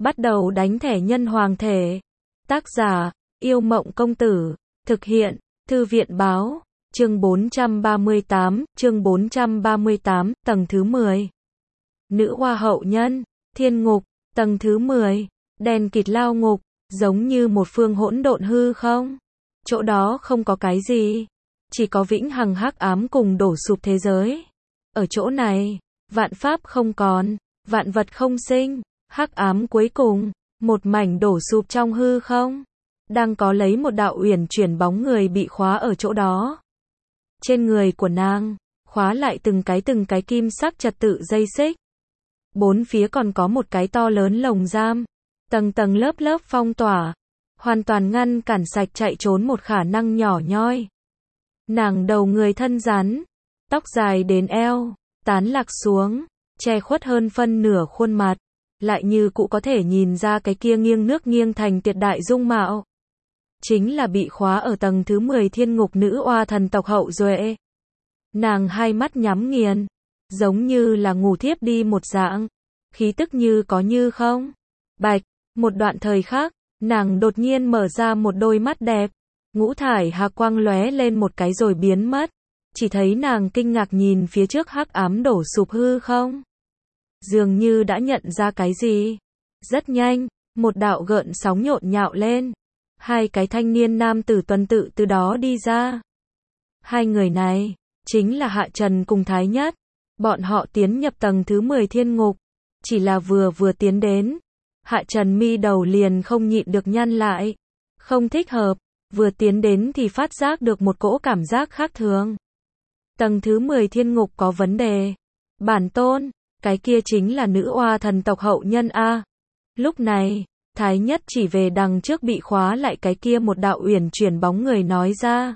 Bắt đầu đánh thẻ nhân hoàng thể. Tác giả, Yêu Mộng Công Tử. Thực hiện, Thư viện Báo. Chương 438, tầng thứ 10. Nữ Hoa Hậu Nhân, Thiên Ngục, tầng thứ 10. Đen kịt lao ngục, giống như một phương hỗn độn hư không. Chỗ đó không có cái gì, chỉ có vĩnh hằng hắc ám cùng đổ sụp thế giới. Ở chỗ này, vạn pháp không còn, vạn vật không sinh, hắc ám cuối cùng, một mảnh đổ sụp trong hư không. Đang có lấy một đạo uyển chuyển bóng người bị khóa ở chỗ đó. Trên người của nàng, khóa lại từng cái kim sắc trật tự dây xích. Bốn phía còn có một cái to lớn lồng giam, tầng tầng lớp lớp phong tỏa, hoàn toàn ngăn cản sạch chạy trốn một khả năng nhỏ nhoi. Nàng đầu người thân rắn, tóc dài đến eo, tán lạc xuống, che khuất hơn phân nửa khuôn mặt, lại như cụ có thể nhìn ra cái kia nghiêng nước nghiêng thành tuyệt đại dung mạo. Chính là bị khóa ở tầng thứ 10 thiên ngục nữ oa thần tộc hậu duệ. Nàng hai mắt nhắm nghiền, giống như là ngủ thiếp đi một dạng, khí tức như có như không. Bạch, một đoạn thời khắc, nàng đột nhiên mở ra một đôi mắt đẹp, ngũ thải hà quang lóe lên một cái rồi biến mất. Chỉ thấy nàng kinh ngạc nhìn phía trước hắc ám đổ sụp hư không. Dường như đã nhận ra cái gì. Rất nhanh, một đạo gợn sóng nhộn nhạo lên. Hai cái thanh niên nam tử tuần tự từ đó đi ra. Hai người này, chính là Hạ Trần cùng Thái Nhất. Bọn họ tiến nhập tầng thứ 10 thiên ngục. Chỉ là vừa tiến đến, Hạ Trần mi đầu liền không nhịn được nhăn lại. Không thích hợp, vừa tiến đến thì phát giác được một cỗ cảm giác khác thường. Tầng thứ 10 thiên ngục có vấn đề. Bản tôn, cái kia chính là nữ oa thần tộc hậu nhân A. Lúc này, Thái Nhất chỉ về đằng trước bị khóa lại cái kia một đạo uyển chuyển bóng người nói ra.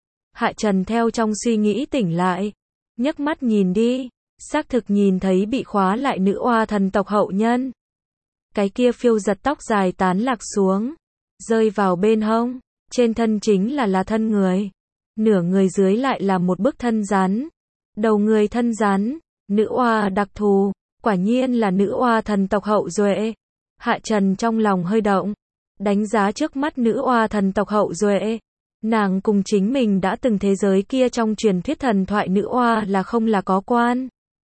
Hạ Trần theo trong suy nghĩ tỉnh lại, nhấc mắt nhìn đi, xác thực nhìn thấy bị khóa lại nữ oa thần tộc hậu nhân. Cái kia phiêu giật tóc dài tán lạc xuống, rơi vào bên hông, trên thân chính là thân người. Nửa người dưới lại là một bức thân rắn. Đầu người thân rắn, nữ oa đặc thù, quả nhiên là nữ oa thần tộc hậu duệ. Hạ Trần trong lòng hơi động, đánh giá trước mắt nữ oa thần tộc hậu duệ. Nàng cùng chính mình đã từng thế giới kia trong truyền thuyết thần thoại nữ oa là không là có quan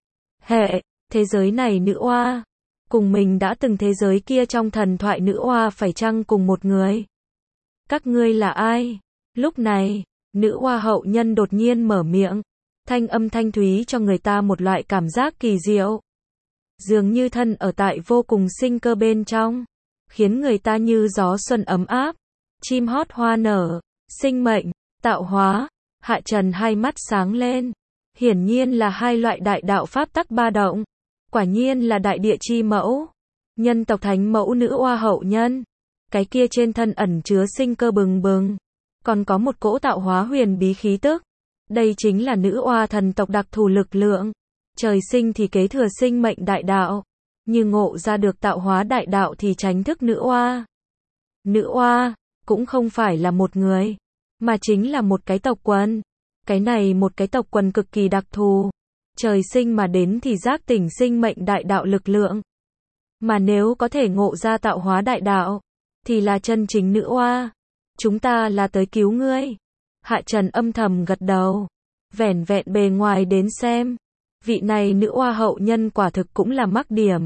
hệ. Thế giới này nữ oa, cùng mình đã từng thế giới kia trong thần thoại nữ oa phải chăng cùng một người? Các ngươi là ai? Lúc này, nữ oa hậu nhân đột nhiên mở miệng, thanh âm thanh thúy cho người ta một loại cảm giác kỳ diệu. Dường như thân ở tại vô cùng sinh cơ bên trong, khiến người ta như gió xuân ấm áp, chim hót hoa nở, sinh mệnh, tạo hóa. Hạ Trần hai mắt sáng lên, hiển nhiên là hai loại đại đạo pháp tắc ba động, quả nhiên là đại địa chi mẫu, nhân tộc thánh mẫu nữ oa hậu nhân. Cái kia trên thân ẩn chứa sinh cơ bừng bừng, còn có một cỗ tạo hóa huyền bí khí tức. Đây chính là nữ oa thần tộc đặc thù lực lượng. Trời sinh thì kế thừa sinh mệnh đại đạo, như ngộ ra được tạo hóa đại đạo thì tránh thức nữ oa. Nữ oa cũng không phải là một người, mà chính là một cái tộc quần. Cái này một cái tộc quần cực kỳ đặc thù, trời sinh mà đến thì giác tỉnh sinh mệnh đại đạo lực lượng. Mà nếu có thể ngộ ra tạo hóa đại đạo, thì là chân chính nữ oa. Chúng ta là tới cứu ngươi. Hạ Trần âm thầm gật đầu. Vẻn vẹn bề ngoài đến xem, vị này nữ oa hậu nhân quả thực cũng là mắc điểm.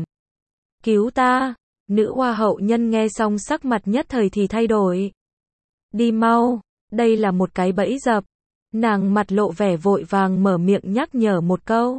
Cứu ta. Nữ oa hậu nhân nghe xong sắc mặt nhất thời thì thay đổi. Đi mau, đây là một cái bẫy dập. Nàng mặt lộ vẻ vội vàng mở miệng nhắc nhở một câu.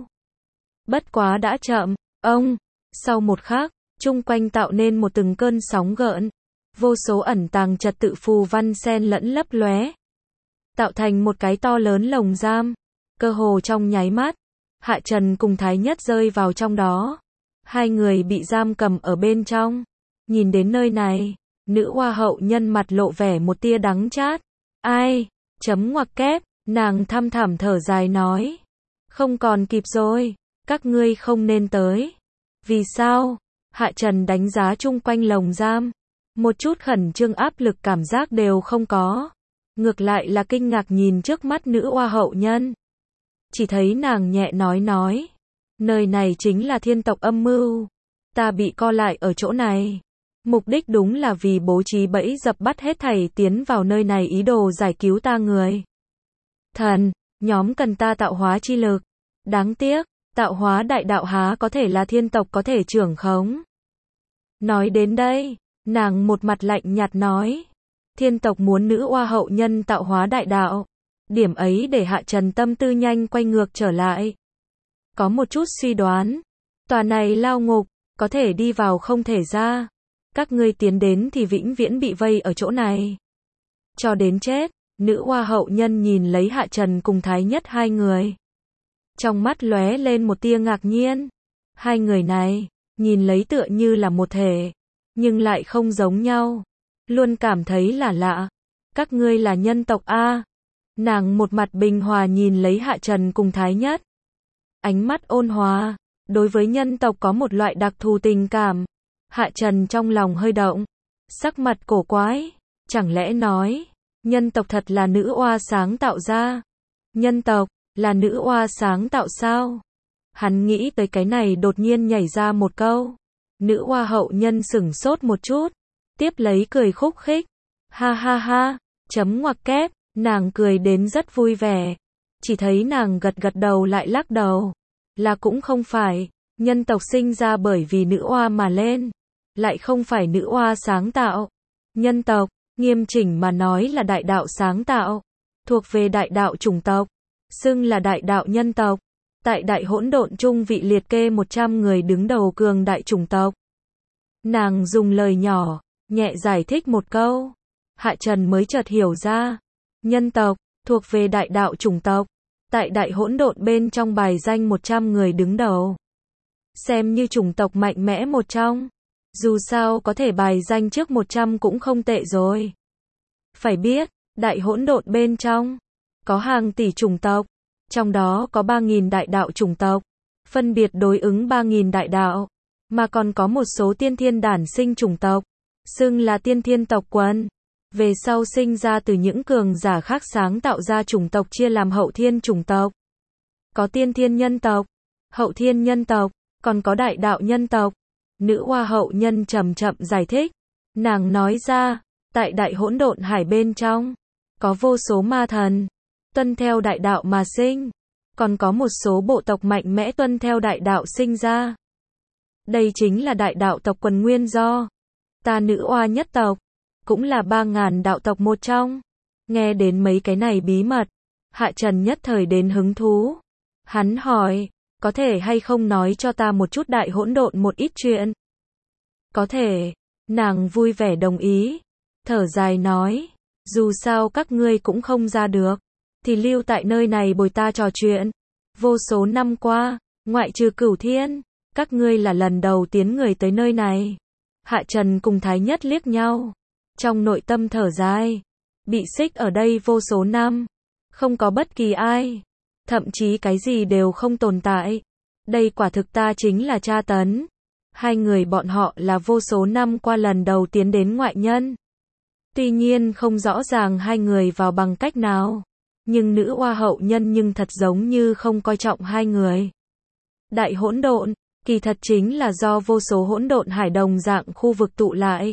Bất quá đã chậm, ông. Sau một khắc, chung quanh tạo nên một từng cơn sóng gợn. Vô số ẩn tàng trật tự phù văn xen lẫn lấp lóe, tạo thành một cái to lớn lồng giam. Cơ hồ trong nháy mắt, Hạ Trần cùng Thái Nhất rơi vào trong đó. Hai người bị giam cầm ở bên trong. Nhìn đến nơi này, nữ oa hậu nhân mặt lộ vẻ một tia đắng chát. Ai? Chấm ngoặc kép, nàng thăm thẳm thở dài nói. Không còn kịp rồi, các ngươi không nên tới. Vì sao? Hạ Trần đánh giá chung quanh lồng giam. Một chút khẩn trương áp lực cảm giác đều không có. Ngược lại là kinh ngạc nhìn trước mắt nữ oa hậu nhân. Chỉ thấy nàng nhẹ nói. Nơi này chính là thiên tộc âm mưu. Ta bị co lại ở chỗ này. Mục đích đúng là vì bố trí bẫy dập bắt hết thảy tiến vào nơi này ý đồ giải cứu ta người. Thần, nhóm cần ta tạo hóa chi lực. Đáng tiếc, tạo hóa đại đạo há có thể là thiên tộc có thể trưởng khống. Nói đến đây, nàng một mặt lạnh nhạt nói. Thiên tộc muốn nữ oa hậu nhân tạo hóa đại đạo. Điểm ấy để Hạ Trần tâm tư nhanh quay ngược trở lại. Có một chút suy đoán. Tòa này lao ngục, có thể đi vào không thể ra. Các ngươi tiến đến thì vĩnh viễn bị vây ở chỗ này. Cho đến chết, nữ oa hậu nhân nhìn lấy Hạ Trần cùng Thái Nhất hai người. Trong mắt lóe lên một tia ngạc nhiên. Hai người này, nhìn lấy tựa như là một thể, nhưng lại không giống nhau. Luôn cảm thấy là lạ. Các ngươi là nhân tộc A. Nàng một mặt bình hòa nhìn lấy Hạ Trần cùng Thái Nhất. Ánh mắt ôn hòa, đối với nhân tộc có một loại đặc thù tình cảm. Hạ Trần trong lòng hơi động, sắc mặt cổ quái, chẳng lẽ nói, nhân tộc thật là nữ oa sáng tạo ra? Nhân tộc, là nữ oa sáng tạo sao? Hắn nghĩ tới cái này đột nhiên nhảy ra một câu. Nữ oa hậu nhân sửng sốt một chút, tiếp lấy cười khúc khích. Ha ha ha, chấm ngoặc kép, nàng cười đến rất vui vẻ. Chỉ thấy nàng gật gật đầu lại lắc đầu. Là cũng không phải, nhân tộc sinh ra bởi vì nữ oa mà lên. Lại không phải nữ oa sáng tạo. Nhân tộc, nghiêm chỉnh mà nói là đại đạo sáng tạo. Thuộc về đại đạo chủng tộc. Xưng là đại đạo nhân tộc. Tại đại hỗn độn chung vị liệt kê 100 người đứng đầu cường đại chủng tộc. Nàng dùng lời nhỏ, nhẹ giải thích một câu. Hạ Trần mới chợt hiểu ra. Nhân tộc, thuộc về đại đạo chủng tộc. Tại đại hỗn độn bên trong bài danh 100 người đứng đầu. Xem như chủng tộc mạnh mẽ một trong. Dù sao có thể bài danh trước 100 cũng không tệ rồi. Phải biết, đại hỗn độn bên trong, có hàng tỷ chủng tộc. Trong đó có 3.000 đại đạo chủng tộc. Phân biệt đối ứng 3.000 đại đạo. Mà còn có một số tiên thiên đản sinh chủng tộc. Xưng là tiên thiên tộc quần. Về sau sinh ra từ những cường giả khác sáng tạo ra chủng tộc chia làm hậu thiên chủng tộc. Có tiên thiên nhân tộc, hậu thiên nhân tộc, còn có đại đạo nhân tộc. Nữ oa hậu nhân chậm chậm giải thích. Nàng nói ra, tại đại hỗn độn hải bên trong, có vô số ma thần, tuân theo đại đạo mà sinh. Còn có một số bộ tộc mạnh mẽ tuân theo đại đạo sinh ra. Đây chính là đại đạo tộc quần nguyên do. Ta nữ oa nhất tộc, cũng là 3.000 đạo tộc một trong. Nghe đến mấy cái này bí mật, Hạ Trần nhất thời đến hứng thú. Hắn hỏi, có thể hay không nói cho ta một chút đại hỗn độn một ít chuyện? Có thể, nàng vui vẻ đồng ý. Thở dài nói, dù sao các ngươi cũng không ra được, thì lưu tại nơi này bồi ta trò chuyện. Vô số năm qua, ngoại trừ Cửu Thiên, các ngươi là lần đầu tiến người tới nơi này. Hạ Trần cùng Thái Nhất liếc nhau. Trong nội tâm thở dài. Bị xích ở đây vô số năm. Không có bất kỳ ai. Thậm chí cái gì đều không tồn tại. Đây quả thực ta chính là tra tấn. Hai người bọn họ là vô số năm qua lần đầu tiến đến ngoại nhân. Tuy nhiên không rõ ràng hai người vào bằng cách nào. Nhưng nữ oa hậu nhân nhưng thật giống như không coi trọng hai người. Đại hỗn độn, kỳ thật chính là do vô số hỗn độn hải đồng dạng khu vực tụ lại.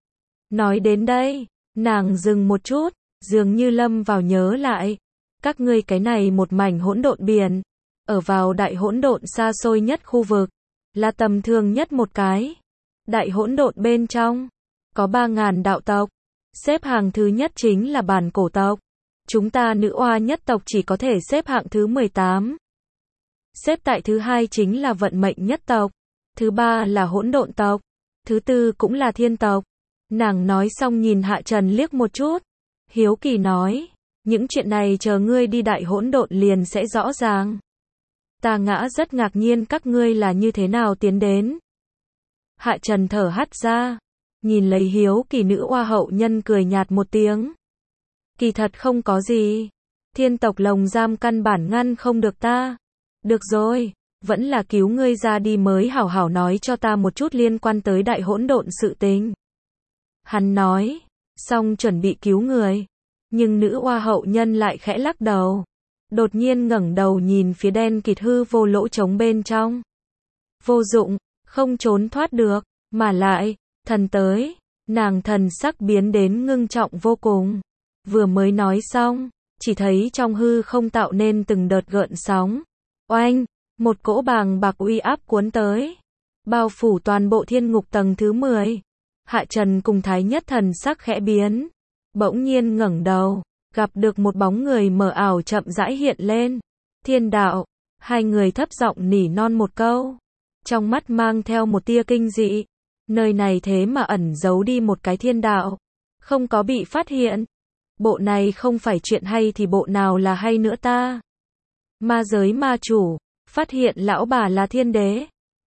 Nói đến đây, nàng dừng một chút, dường như lâm vào nhớ lại. Các ngươi cái này một mảnh hỗn độn biển, ở vào đại hỗn độn xa xôi nhất khu vực, là tầm thường nhất một cái. Đại hỗn độn bên trong, có 3.000 đạo tộc, xếp hàng thứ nhất chính là bản cổ tộc. Chúng ta nữ oa nhất tộc chỉ có thể xếp hạng thứ 18. Xếp tại thứ hai chính là vận mệnh nhất tộc. Thứ ba là hỗn độn tộc. Thứ tư cũng là thiên tộc. Nàng nói xong nhìn Hạ Trần liếc một chút. Hiếu kỳ nói, những chuyện này chờ ngươi đi đại hỗn độn liền sẽ rõ ràng. Ta ngã rất ngạc nhiên các ngươi là như thế nào tiến đến. Hạ Trần thở hắt ra, nhìn lấy hiếu kỳ nữ oa hậu nhân cười nhạt một tiếng. Kỳ thật không có gì. Thiên tộc lồng giam căn bản ngăn không được ta. Được rồi, vẫn là cứu ngươi ra đi mới hảo hảo nói cho ta một chút liên quan tới đại hỗn độn sự tình. Hắn nói, xong chuẩn bị cứu người. Nhưng nữ oa hậu nhân lại khẽ lắc đầu. Đột nhiên ngẩng đầu nhìn phía đen kịt hư vô lỗ trống bên trong. Vô dụng, không trốn thoát được, mà lại, Thần tới, nàng thần sắc biến đến ngưng trọng vô cùng. Vừa mới nói xong, chỉ thấy trong hư không tạo nên từng đợt gợn sóng. Oanh, một cỗ bàng bạc uy áp cuốn tới, bao phủ toàn bộ thiên ngục tầng thứ 10. Hạ Trần cùng Thái Nhất thần sắc khẽ biến, bỗng nhiên ngẩng đầu, gặp được một bóng người mờ ảo chậm rãi hiện lên. Thiên đạo, hai người thấp giọng nỉ non một câu, trong mắt mang theo một tia kinh dị. Nơi này thế mà ẩn giấu đi một cái thiên đạo, không có bị phát hiện. Bộ này không phải chuyện hay thì bộ nào là hay nữa ta? Ma giới ma chủ, phát hiện lão bà là thiên đế.